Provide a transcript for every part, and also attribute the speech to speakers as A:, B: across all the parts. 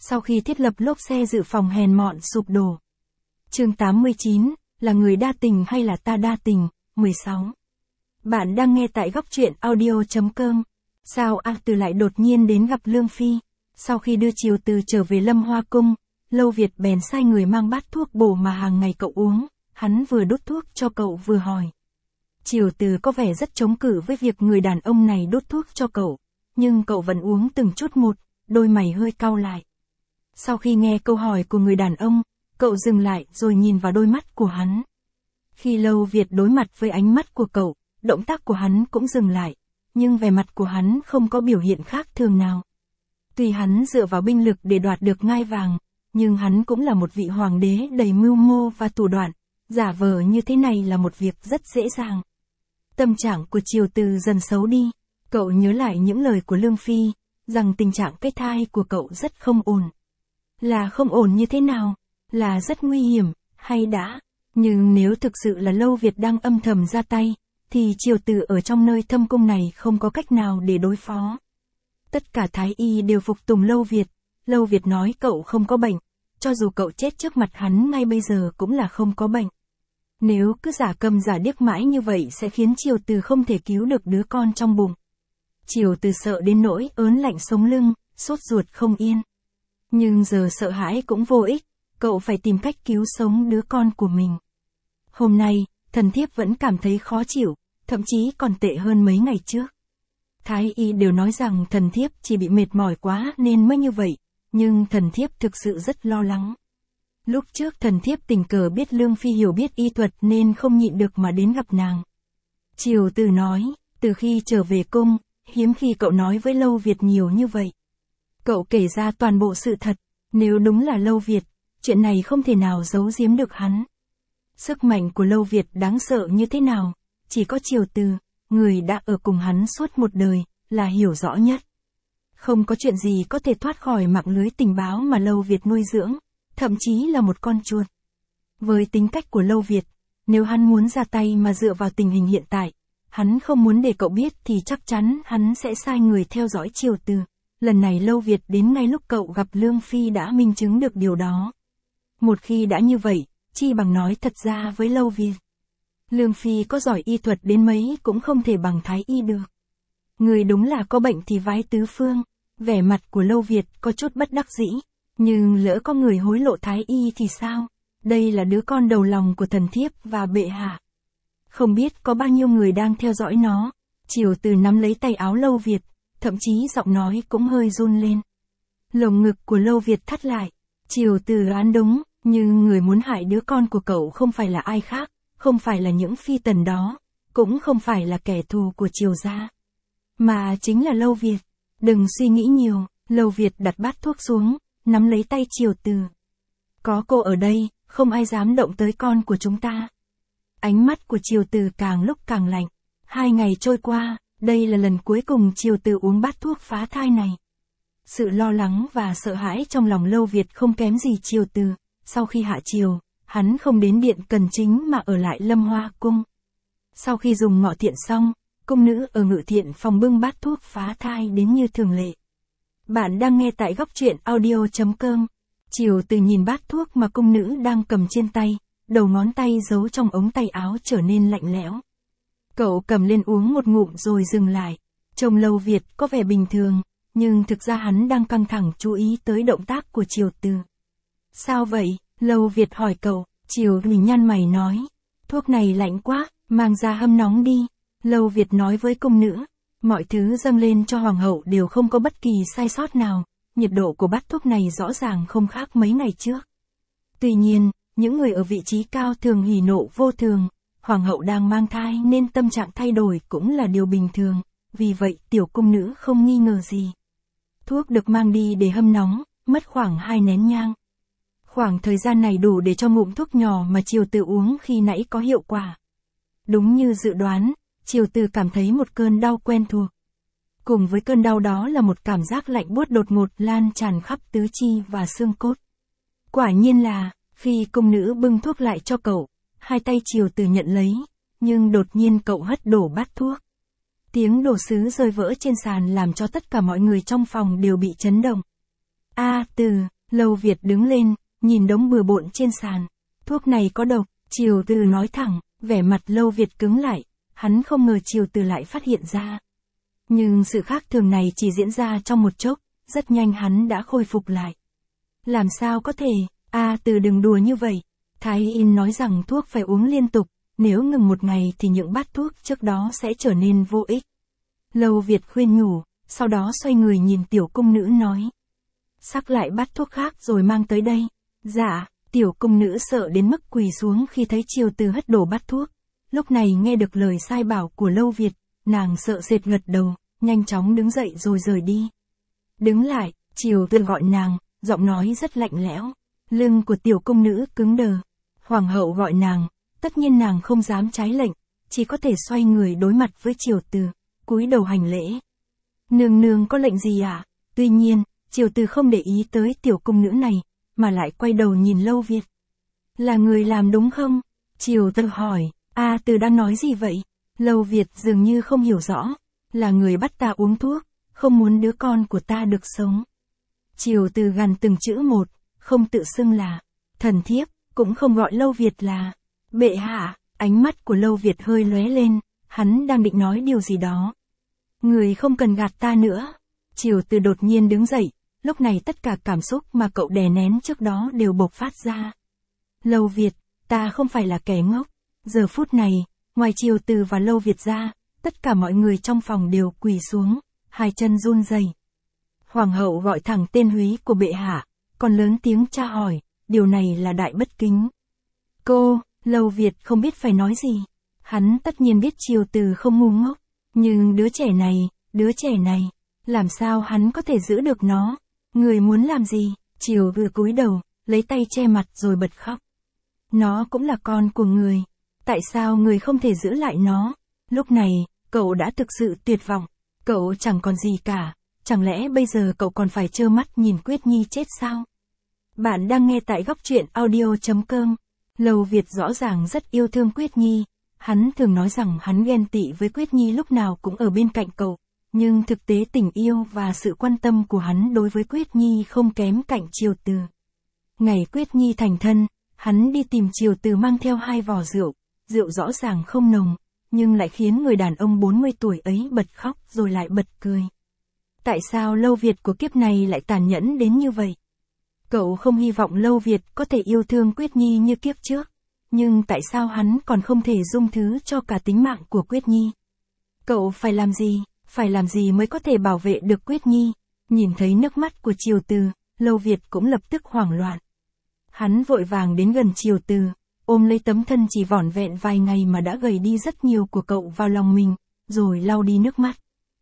A: sau khi thiết lập lốp xe dự phòng hèn mọn sụp đổ. Chương 89, là người đa tình hay là ta đa tình? 16. Bạn đang nghe tại góc truyện audio.com. Sao A Từ lại đột nhiên đến gặp Lương Phi? Sau khi đưa Triều Từ trở về Lâm Hoa Cung, Lâu Việt bèn sai người mang bát thuốc bổ mà hàng ngày cậu uống, hắn vừa đút thuốc cho cậu vừa hỏi. Triều Từ có vẻ rất chống cự với việc người đàn ông này đút thuốc cho cậu, nhưng cậu vẫn uống từng chút một, đôi mày hơi cau lại. Sau khi nghe câu hỏi của người đàn ông, cậu dừng lại rồi nhìn vào đôi mắt của hắn. Khi Lâu Việt đối mặt với ánh mắt của cậu, động tác của hắn cũng dừng lại, nhưng vẻ mặt của hắn không có biểu hiện khác thường nào. Tuy hắn dựa vào binh lực để đoạt được ngai vàng, nhưng hắn cũng là một vị hoàng đế đầy mưu mô và thủ đoạn, giả vờ như thế này là một việc rất dễ dàng. Tâm trạng của Triều Từ dần xấu đi, cậu nhớ lại những lời của Lương Phi, rằng tình trạng cái thai của cậu rất không ổn. Là không ổn như thế nào? Là rất nguy hiểm, hay đã? Nhưng nếu thực sự là Lâu Việt đang âm thầm ra tay, thì Triều Từ ở trong nơi thâm cung này không có cách nào để đối phó. Tất cả thái y đều phục tùng Lâu Việt. Lâu Việt nói cậu không có bệnh, cho dù cậu chết trước mặt hắn ngay bây giờ cũng là không có bệnh. Nếu cứ giả câm giả điếc mãi như vậy sẽ khiến Triều Từ không thể cứu được đứa con trong bụng. Triều Từ sợ đến nỗi ớn lạnh sống lưng, sốt ruột không yên. Nhưng giờ sợ hãi cũng vô ích, cậu phải tìm cách cứu sống đứa con của mình. Hôm nay, thần thiếp vẫn cảm thấy khó chịu, thậm chí còn tệ hơn mấy ngày trước. Thái y đều nói rằng thần thiếp chỉ bị mệt mỏi quá nên mới như vậy, nhưng thần thiếp thực sự rất lo lắng. Lúc trước thần thiếp tình cờ biết Lương Phi hiểu biết y thuật nên không nhịn được mà đến gặp nàng. Triều Từ nói, từ khi trở về cung, hiếm khi cậu nói với Lâu Việt nhiều như vậy. Cậu kể ra toàn bộ sự thật, nếu đúng là Lâu Việt, chuyện này không thể nào giấu giếm được hắn. Sức mạnh của Lâu Việt đáng sợ như thế nào, chỉ có Triều Từ, người đã ở cùng hắn suốt một đời, là hiểu rõ nhất. Không có chuyện gì có thể thoát khỏi mạng lưới tình báo mà Lâu Việt nuôi dưỡng, thậm chí là một con chuột. Với tính cách của Lâu Việt, nếu hắn muốn ra tay mà dựa vào tình hình hiện tại, hắn không muốn để cậu biết thì chắc chắn hắn sẽ sai người theo dõi Triều Từ. Lần này Lâu Việt đến ngay lúc cậu gặp Lương Phi đã minh chứng được điều đó. Một khi đã như vậy, chi bằng nói thật ra với Lâu Việt. Lương Phi có giỏi y thuật đến mấy cũng không thể bằng thái y được. Người đúng là có bệnh thì vái tứ phương. Vẻ mặt của Lâu Việt có chút bất đắc dĩ. Nhưng lỡ có người hối lộ thái y thì sao? Đây là đứa con đầu lòng của thần thiếp và bệ hạ. Không biết có bao nhiêu người đang theo dõi nó. Triều Từ nắm lấy tay áo Lâu Việt, thậm chí giọng nói cũng hơi run lên. Lồng ngực của Lâu Việt thắt lại. Triều Từ đoán đúng, nhưng người muốn hại đứa con của cậu không phải là ai khác, không phải là những phi tần đó, cũng không phải là kẻ thù của Triều gia, mà chính là Lâu Việt. Đừng suy nghĩ nhiều, Lâu Việt đặt bát thuốc xuống, nắm lấy tay Triều Từ. Có cô ở đây, không ai dám động tới con của chúng ta. Ánh mắt của Triều Từ càng lúc càng lạnh. 2 ngày trôi qua, đây là lần cuối cùng Triều Từ uống bát thuốc phá thai này. Sự lo lắng và sợ hãi trong lòng Lâu Việt không kém gì Triều Từ. Sau khi hạ triều, hắn không đến điện Cần Chính mà ở lại Lâm Hoa Cung. Sau khi dùng ngọ thiện xong, cung nữ ở ngự thiện phòng bưng bát thuốc phá thai đến như thường lệ. Bạn đang nghe tại góc truyện audio.com. Triều Từ nhìn bát thuốc mà cung nữ đang cầm trên tay, đầu ngón tay giấu trong ống tay áo trở nên lạnh lẽo. Cậu cầm lên uống một ngụm rồi dừng lại. Trông Lâu Việt có vẻ bình thường, nhưng thực ra hắn đang căng thẳng chú ý tới động tác của Triều Từ. Sao vậy? Lâu Việt hỏi cậu. Triều Từ nhăn mày nói, thuốc này lạnh quá, mang ra hâm nóng đi. Lâu Việt nói với cung nữ, mọi thứ dâng lên cho hoàng hậu đều không có bất kỳ sai sót nào, nhiệt độ của bát thuốc này rõ ràng không khác mấy ngày trước. Tuy nhiên, những người ở vị trí cao thường hỉ nộ vô thường, hoàng hậu đang mang thai nên tâm trạng thay đổi cũng là điều bình thường, vì vậy tiểu cung nữ không nghi ngờ gì. Thuốc được mang đi để hâm nóng, mất khoảng 2 nén nhang. Khoảng thời gian này đủ để cho ngụm thuốc nhỏ mà Triều Từ uống khi nãy có hiệu quả. Đúng như dự đoán, Triều Từ cảm thấy một cơn đau quen thuộc. Cùng với cơn đau đó là một cảm giác lạnh buốt đột ngột lan tràn khắp tứ chi và xương cốt. Quả nhiên là, khi cung nữ bưng thuốc lại cho cậu, 2 tay Triều Từ nhận lấy, nhưng đột nhiên cậu hất đổ bát thuốc. Tiếng đồ sứ rơi vỡ trên sàn làm cho tất cả mọi người trong phòng đều bị chấn động. A Từ, Lâu Việt đứng lên, nhìn đống bừa bộn trên sàn. Thuốc này có độc, Triều Từ nói thẳng, vẻ mặt Lâu Việt cứng lại, hắn không ngờ Triều Từ lại phát hiện ra. Nhưng sự khác thường này chỉ diễn ra trong một chốc, rất nhanh hắn đã khôi phục lại. Làm sao có thể, Từ đừng đùa như vậy. Thái y nói rằng thuốc phải uống liên tục, nếu ngừng một ngày thì những bát thuốc trước đó sẽ trở nên vô ích. Lâu Việt khuyên nhủ, sau đó xoay người nhìn tiểu cung nữ nói. Sắc lại bát thuốc khác rồi mang tới đây. Dạ, tiểu cung nữ sợ đến mức quỳ xuống khi thấy Triều Từ hất đổ bát thuốc. Lúc này nghe được lời sai bảo của Lâu Việt, nàng sợ sệt gật đầu, nhanh chóng đứng dậy rồi rời đi. Đứng lại, Triều Từ gọi nàng, giọng nói rất lạnh lẽo. Lưng của tiểu cung nữ cứng đờ. Hoàng hậu gọi nàng, tất nhiên nàng không dám trái lệnh, chỉ có thể xoay người đối mặt với Triều Từ, cúi đầu hành lễ. Nương nương có lệnh gì ạ? Tuy nhiên, Triều Từ không để ý tới tiểu cung nữ này, mà lại quay đầu nhìn Lâu Việt. Là người làm đúng không? Triều Từ hỏi, Từ đang nói gì vậy? Lâu Việt dường như không hiểu rõ, là người bắt ta uống thuốc, không muốn đứa con của ta được sống. Triều Từ gằn từng chữ một, không tự xưng là thần thiếp, cũng không gọi Lâu Việt là bệ hạ. Ánh mắt của Lâu Việt hơi lóe lên, hắn đang định nói điều gì đó. Người không cần gạt ta nữa. Triều Từ đột nhiên đứng dậy, lúc này tất cả cảm xúc mà cậu đè nén trước đó đều bộc phát ra. Lâu Việt, ta không phải là kẻ ngốc. Giờ phút này, ngoài Triều Từ và Lâu Việt ra, tất cả mọi người trong phòng đều quỳ xuống, hai chân run rẩy. Hoàng hậu gọi thẳng tên húy của bệ hạ, còn lớn tiếng tra hỏi, điều này là đại bất kính. Cô, Lâu Việt không biết phải nói gì. Hắn tất nhiên biết Triều Từ không ngu ngốc, nhưng đứa trẻ này, làm sao hắn có thể giữ được nó? Người muốn làm gì? Triều Từ cúi đầu, lấy tay che mặt rồi bật khóc. Nó cũng là con của người. Tại sao người không thể giữ lại nó? Lúc này, cậu đã thực sự tuyệt vọng. Cậu chẳng còn gì cả. Chẳng lẽ bây giờ cậu còn phải trơ mắt nhìn Quyết Nhi chết sao? Bạn đang nghe tại góc truyện audio.com. Lâu Việt rõ ràng rất yêu thương Quyết Nhi. Hắn thường nói rằng hắn ghen tị với Quyết Nhi lúc nào cũng ở bên cạnh cậu. Nhưng thực tế tình yêu và sự quan tâm của hắn đối với Quyết Nhi không kém cạnh Triều Từ. Ngày Quyết Nhi thành thân, hắn đi tìm Triều Từ mang theo 2 vò rượu. Rượu rõ ràng không nồng, nhưng lại khiến người đàn ông 40 tuổi ấy bật khóc rồi lại bật cười. Tại sao Lâu Việt của kiếp này lại tàn nhẫn đến như vậy? Cậu không hy vọng Lâu Việt có thể yêu thương Quyết Nhi như kiếp trước. Nhưng tại sao hắn còn không thể dung thứ cho cả tính mạng của Quyết Nhi? Cậu phải làm gì mới có thể bảo vệ được Quyết Nhi? Nhìn thấy nước mắt của Triều Từ, Lâu Việt cũng lập tức hoảng loạn. Hắn vội vàng đến gần Triều Từ, ôm lấy tấm thân chỉ vỏn vẹn vài ngày mà đã gầy đi rất nhiều của cậu vào lòng mình, rồi lau đi nước mắt.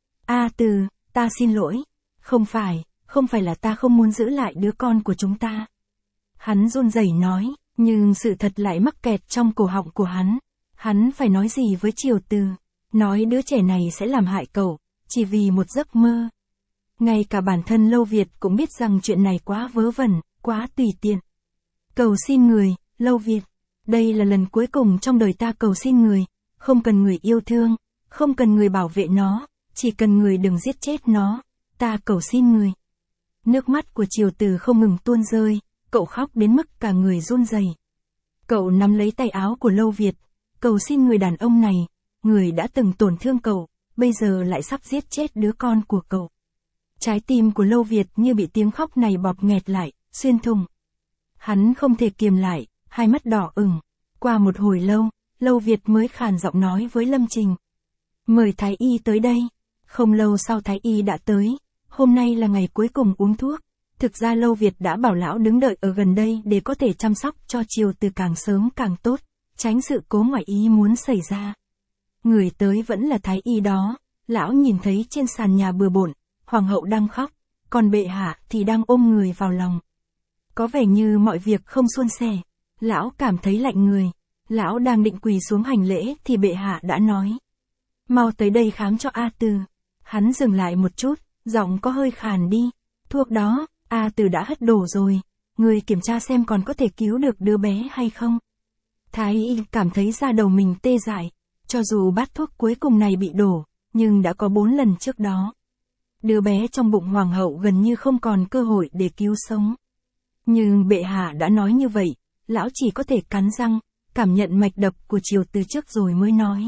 A: Từ, ta xin lỗi. Không phải là ta không muốn giữ lại đứa con của chúng ta. Hắn run rẩy nói, nhưng sự thật lại mắc kẹt trong cổ họng của hắn. Hắn phải nói gì với Triều Từ? Nói đứa trẻ này sẽ làm hại cậu, chỉ vì một giấc mơ. Ngay cả bản thân Lâu Việt cũng biết rằng chuyện này quá vớ vẩn, quá tùy tiện. Cầu xin người, Lâu Việt. Đây là lần cuối cùng trong đời ta cầu xin người. Không cần người yêu thương, không cần người bảo vệ nó, chỉ cần người đừng giết chết nó. Ta cầu xin người. Nước mắt của Triều Từ không ngừng tuôn rơi, cậu khóc đến mức cả người run rẩy. Cậu nắm lấy tay áo của Lâu Việt, cầu xin người đàn ông này, người đã từng tổn thương cậu, bây giờ lại sắp giết chết đứa con của cậu. Trái tim của Lâu Việt như bị tiếng khóc này bóp nghẹt lại, xuyên thủng. Hắn không thể kiềm lại, hai mắt đỏ ửng. Qua một hồi lâu, Lâu Việt mới khàn giọng nói với Lâm Trình. Mời Thái Y tới đây. Không lâu sau Thái Y đã tới. Hôm nay là ngày cuối cùng uống thuốc. Thực ra Lâu Việt đã bảo lão đứng đợi ở gần đây để có thể chăm sóc cho Triều Từ càng sớm càng tốt, tránh sự cố ngoại ý muốn xảy ra. Người tới vẫn là Thái Y đó. Lão nhìn thấy trên sàn nhà bừa bộn, Hoàng hậu đang khóc, còn bệ hạ thì đang ôm người vào lòng. Có vẻ như mọi việc không suôn sẻ. Lão cảm thấy lạnh người. Lão đang định quỳ xuống hành lễ thì bệ hạ đã nói. Mau tới đây khám cho Từ. Hắn dừng lại một chút, giọng có hơi khàn đi. Thuốc đó, Từ đã hất đổ rồi. Người kiểm tra xem còn có thể cứu được đứa bé hay không. Thái y cảm thấy da đầu mình tê dại. Cho dù bát thuốc cuối cùng này bị đổ, nhưng đã có 4 lần trước đó. Đứa bé trong bụng hoàng hậu gần như không còn cơ hội để cứu sống. Nhưng bệ hạ đã nói như vậy, lão chỉ có thể cắn răng, cảm nhận mạch đập của Triều Từ trước rồi mới nói.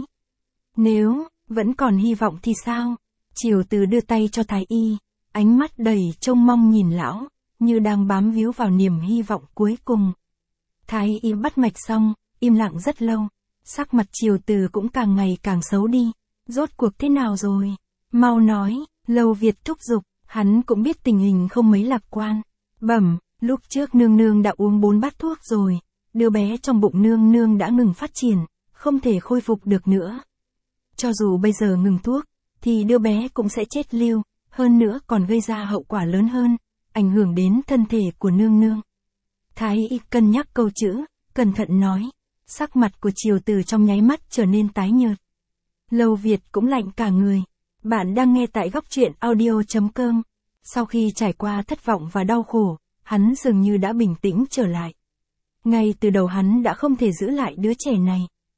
A: Nếu vẫn còn hy vọng thì sao? Triều Từ đưa tay cho Thái Y, ánh mắt đầy trông mong nhìn lão, như đang bám víu vào niềm hy vọng cuối cùng. Thái Y bắt mạch xong, im lặng rất lâu, sắc mặt Triều Từ cũng càng ngày càng xấu đi. Rốt cuộc thế nào rồi? Mau nói, Lâu Việt thúc giục, hắn cũng biết tình hình không mấy lạc quan. Bẩm, lúc trước nương nương đã uống 4 bát thuốc rồi, đứa bé trong bụng nương nương đã ngừng phát triển, không thể khôi phục được nữa. Cho dù bây giờ ngừng thuốc, thì đứa bé cũng sẽ chết lưu, hơn nữa còn gây ra hậu quả lớn hơn, ảnh hưởng đến thân thể của nương nương. Thái Y cân nhắc câu chữ, cẩn thận nói, sắc mặt của Triều Từ trong nháy mắt trở nên tái nhợt. Lâu Việt cũng lạnh cả người. Bạn đang nghe tại góc truyện audio.com. Sau khi trải qua thất vọng và đau khổ, hắn dường như đã bình tĩnh trở lại. Ngay từ đầu hắn đã không thể giữ lại đứa trẻ này.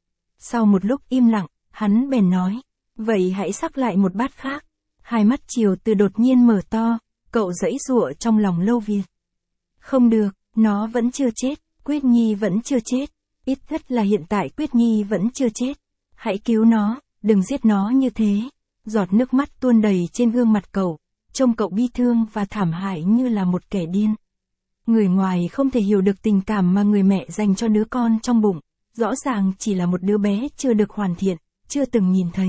A: Sau một lúc im lặng, hắn bèn nói, vậy hãy sắc lại một bát khác. Hai mắt Triều Từ đột nhiên mở to, cậu giãy giụa trong lòng Lâu Việt. Không được, nó vẫn chưa chết, Quyết Nhi vẫn chưa chết, ít nhất là hiện tại Quyết Nhi vẫn chưa chết. Hãy cứu nó, đừng giết nó như thế. Giọt nước mắt tuôn đầy trên gương mặt cậu, trông cậu bi thương và thảm hại như là một kẻ điên. Người ngoài không thể hiểu được tình cảm mà người mẹ dành cho đứa con trong bụng, rõ ràng chỉ là một đứa bé chưa được hoàn thiện, chưa từng nhìn thấy.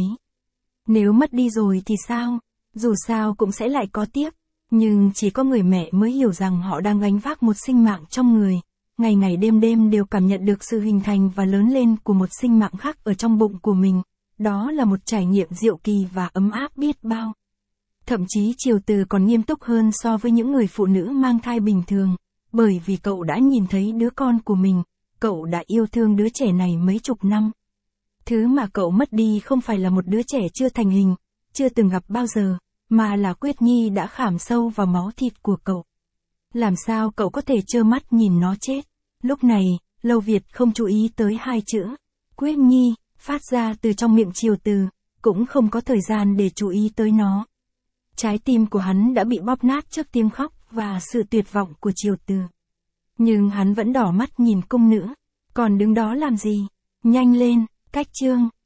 A: Nếu mất đi rồi thì sao? Dù sao cũng sẽ lại có tiếp, nhưng chỉ có người mẹ mới hiểu rằng họ đang gánh vác một sinh mạng trong người, ngày ngày đêm đêm đều cảm nhận được sự hình thành và lớn lên của một sinh mạng khác ở trong bụng của mình. Đó là một trải nghiệm diệu kỳ và ấm áp biết bao. Thậm chí Triều Từ còn nghiêm túc hơn so với những người phụ nữ mang thai bình thường, bởi vì cậu đã nhìn thấy đứa con của mình, cậu đã yêu thương đứa trẻ này mấy chục năm. Thứ mà cậu mất đi không phải là một đứa trẻ chưa thành hình, chưa từng gặp bao giờ, mà là Quyết Nhi đã khảm sâu vào máu thịt của cậu. Làm sao cậu có thể trơ mắt nhìn nó chết? Lúc này, Lâu Việt không chú ý tới hai chữ, Quyết Nhi, phát ra từ trong miệng Triều Từ, cũng không có thời gian để chú ý tới nó. Trái tim của hắn đã bị bóp nát trước tiếng khóc và sự tuyệt vọng của Triều Từ. Nhưng hắn vẫn đỏ mắt nhìn cung nữ, còn đứng đó làm gì? Nhanh lên, cách chương.